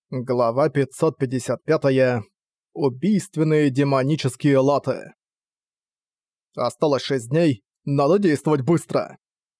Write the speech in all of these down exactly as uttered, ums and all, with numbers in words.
Глава пятьсот пятьдесят пять. Убийственные демонические латы. Осталось шесть дней, надо действовать быстро.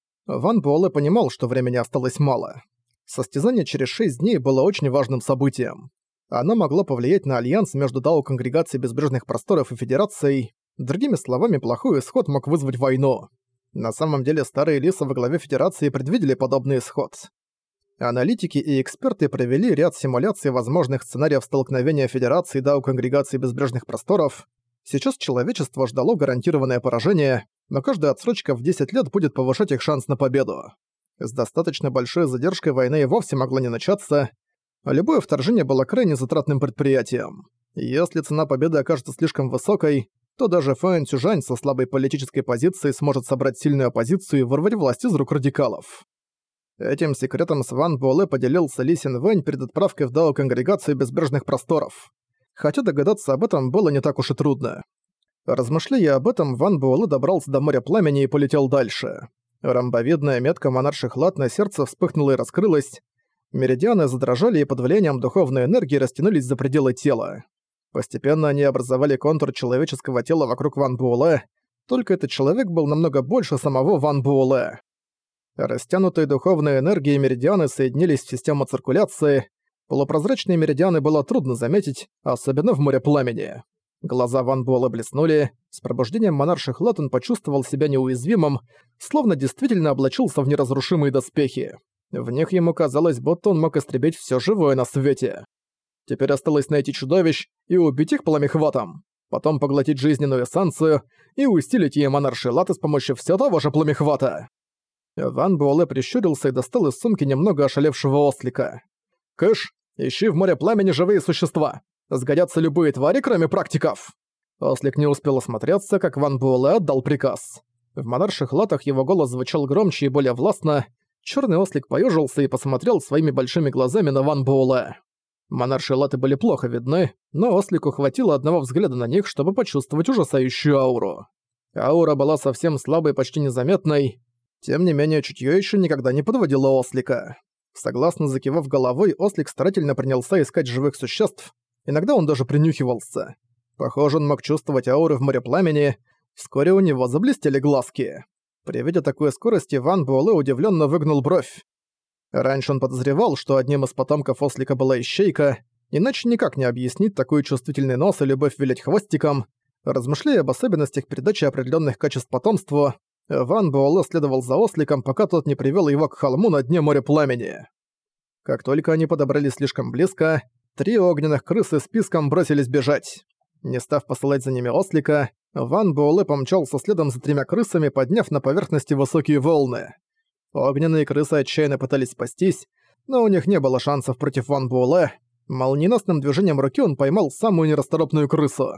Ван Буэлэ понимал, что времени осталось мало. Состязание через шесть дней было очень важным событием. Оно могло повлиять на альянс между Дао Конгрегацией Безбрежных Просторов и Федерацией. Другими словами, плохой исход мог вызвать войну. На самом деле, старые лисы во главе Федерации предвидели подобный исход. Аналитики и эксперты провели ряд симуляций возможных сценариев столкновения Федерации и Дао Конгрегации Безбрежных Просторов. Сейчас человечество ждало гарантированное поражение, но каждая отсрочка в десять лет будет повышать их шанс на победу. С достаточно большой задержкой война и вовсе могла не начаться. Любое вторжение было крайне затратным предприятием. Если цена победы окажется слишком высокой, то даже Фэн Цюжань со слабой политической позицией сможет собрать сильную оппозицию и вырвать власть из рук радикалов. Этим секретом с Ван Буэлэ поделился Ли Син Вэнь перед отправкой в Дао Конгрегацию Безбрежных Просторов. Хотя догадаться об этом было не так уж и трудно. Размышляя об этом, Ван Буэлэ добрался до моря пламени и полетел дальше. Ромбовидная метка монарших лат на сердце вспыхнула и раскрылась. Меридианы задрожали и под влиянием духовной энергии растянулись за пределы тела. Постепенно они образовали контур человеческого тела вокруг Ван Буэлэ, только этот человек был намного больше самого Ван Буэлэ. Растянутые духовной энергией меридианы соединились в систему циркуляции. Полупрозрачные меридианы было трудно заметить, особенно в море пламени. Глаза Ван Буэлэ блеснули. С пробуждением монарших лат он почувствовал себя неуязвимым, словно действительно облачился в неразрушимые доспехи. В них ему казалось, будто он мог истребить все живое на свете. Теперь осталось найти чудовищ и убить их пламехватом, потом поглотить жизненную эссенцию и усилить ей монаршие латы с помощью все того же пламехвата. Ван Буэлэ прищурился и достал из сумки немного ошалевшего ослика. «Кыш, ищи в море пламени живые существа. Сгодятся любые твари, кроме практиков». Ослик не успел осмотреться, как Ван Буэлэ отдал приказ. В монарших латах его голос звучал громче и более властно. Чёрный ослик поёжился и посмотрел своими большими глазами на Ван Буэлэ. Монаршие латы были плохо видны, но ослику хватило одного взгляда на них, чтобы почувствовать ужасающую ауру. Аура была совсем слабой, почти незаметной. Тем не менее, чутьё ещё никогда не подводило ослика. Согласно закивав головой, ослик старательно принялся искать живых существ. Иногда он даже принюхивался. Похоже, он мог чувствовать ауры в море пламени. Вскоре у него заблестели глазки. При виде такой скорости Ван Буэлэ удивлённо выгнул бровь. Раньше он подозревал, что одним из потомков ослика была ищейка, иначе никак не объяснить такой чувствительный нос и любовь вилять хвостиком. Размышляя об особенностях передачи определённых качеств потомству, Ван Буэлэ следовал за осликом, пока тот не привёл его к холму на дне моря пламени. Как только они подобрались слишком близко, три огненных крысы списком бросились бежать. Не став посылать за ними ослика, Ван Буэлэ помчался следом за тремя крысами, подняв на поверхности высокие волны. Огненные крысы отчаянно пытались спастись, но у них не было шансов против Ван Буэлэ. Молниеносным движением руки он поймал самую нерасторопную крысу.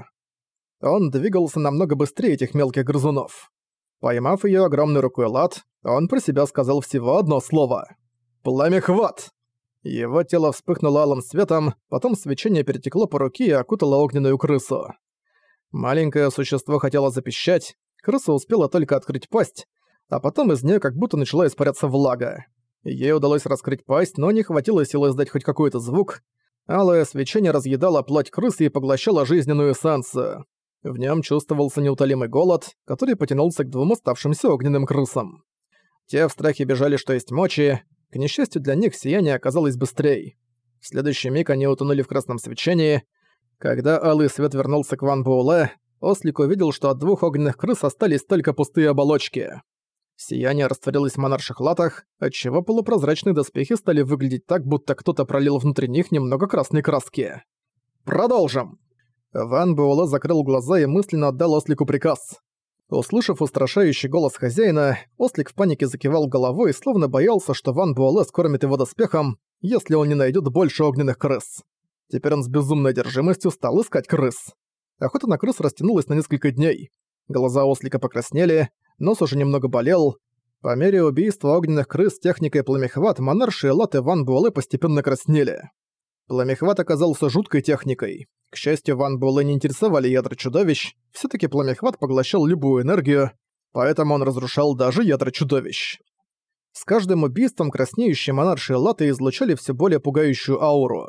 Он двигался намного быстрее этих мелких грызунов. Поймав её огромной рукой лат, он про себя сказал всего одно слово. «Пламехват!» Его тело вспыхнуло алым светом, потом свечение перетекло по руке и окутало огненную крысу. Маленькое существо хотело запищать, крыса успела только открыть пасть, а потом из неё как будто начала испаряться влага. Ей удалось раскрыть пасть, но не хватило силы издать хоть какой-то звук. Алое свечение разъедало плоть крысы и поглощало жизненную эссенцию. В нем чувствовался неутолимый голод, который потянулся к двум оставшимся огненным крысам. Те в страхе бежали, что есть мочи. К несчастью для них, сияние оказалось быстрее. В следующий миг они утонули в красном свечении. Когда алый свет вернулся к Ван Буэлэ, ослик увидел, что от двух огненных крыс остались только пустые оболочки. Сияние растворилось в монарших латах, отчего полупрозрачные доспехи стали выглядеть так, будто кто-то пролил внутри них немного красной краски. «Продолжим!» Ван Буэлэ закрыл глаза и мысленно отдал ослику приказ. Услышав устрашающий голос хозяина, ослик в панике закивал головой, словно боялся, что Ван Буэлэ скормит его доспехом, если он не найдет больше огненных крыс. Теперь он с безумной одержимостью стал искать крыс. Охота на крыс растянулась на несколько дней. Глаза ослика покраснели, нос уже немного болел. По мере убийства огненных крыс техникой пламехват монаршие латы Ван Буэлэ постепенно краснели. Пламехват оказался жуткой техникой. К счастью, Ван Буэлэ не интересовали ядра чудовищ, всё-таки пламехват поглощал любую энергию, поэтому он разрушал даже ядра чудовищ. С каждым убийством краснеющие монаршие латы излучали всё более пугающую ауру.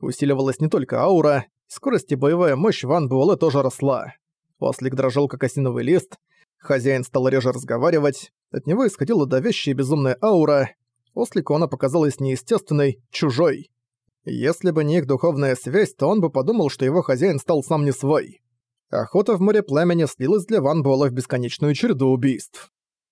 Усиливалась не только аура, скорость и боевая мощь Ван Буэлэ тоже росла. Ослик дрожал, как осиновый лист, хозяин стал реже разговаривать, от него исходила давящая безумная аура, ослику она показалась неестественной, чужой. Если бы не их духовная связь, то он бы подумал, что его хозяин стал сам не свой. Охота в море пламени слилась для Ван Буэлэ в бесконечную череду убийств.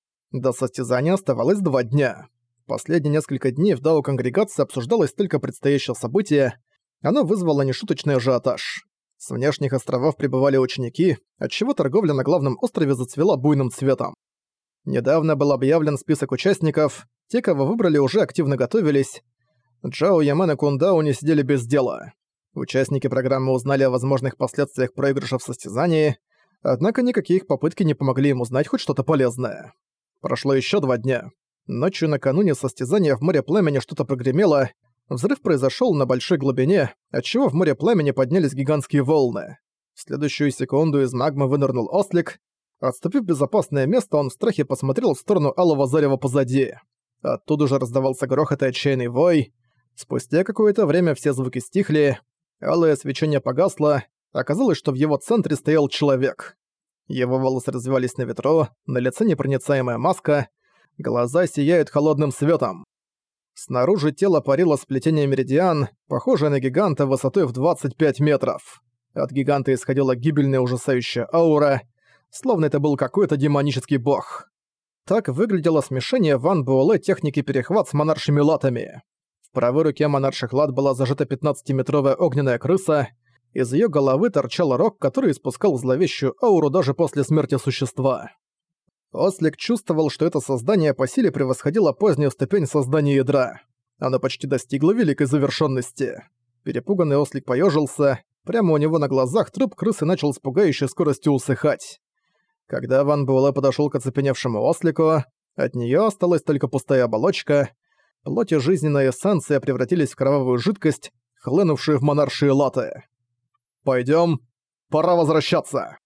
До состязания оставалось два дня. Последние несколько дней в Дао-конгрегации обсуждалось только предстоящее событие, оно вызвало нешуточный ажиотаж. С внешних островов прибывали ученики, отчего торговля на главном острове зацвела буйным цветом. Недавно был объявлен список участников, те, кого выбрали, уже активно готовились. Джао Ямен и Кундау не сидели без дела. Участники программы узнали о возможных последствиях проигрыша в состязании, однако никакие их попытки не помогли им узнать хоть что-то полезное. Прошло еще два дня. Ночью накануне состязания в море пламени что-то прогремело, взрыв произошел на большой глубине, отчего в море пламени поднялись гигантские волны. В следующую секунду из магмы вынырнул ослик. Отступив в безопасное место, он в страхе посмотрел в сторону алого зарева позади. Оттуда же раздавался грохот и отчаянный вой. Спустя какое-то время все звуки стихли, алое свечение погасло, оказалось, что в его центре стоял человек. Его волосы развивались на ветру, на лице непроницаемая маска, глаза сияют холодным светом. Снаружи тело парило сплетение меридиан, похожее на гиганта высотой в двадцать пять метров. От гиганта исходила гибельная ужасающая аура, словно это был какой-то демонический бог. Так выглядело смешение Ван Буэлэ техники перехват с монаршими латами. В правой руке монарших лат была зажата пятнадцатиметровая огненная крыса, из её головы торчал рог, который испускал зловещую ауру даже после смерти существа. Ослик чувствовал, что это создание по силе превосходило позднюю ступень создания ядра. Оно почти достигло великой завершенности. Перепуганный ослик поежился, прямо у него на глазах труп крысы начал с пугающей скоростью усыхать. Когда Ван Буэлэ подошёл к оцепеневшему ослику, от неё осталась только пустая оболочка, плоть и жизненная эссенция превратились в кровавую жидкость, хлынувшую в монаршие латы. «Пойдём, пора возвращаться!»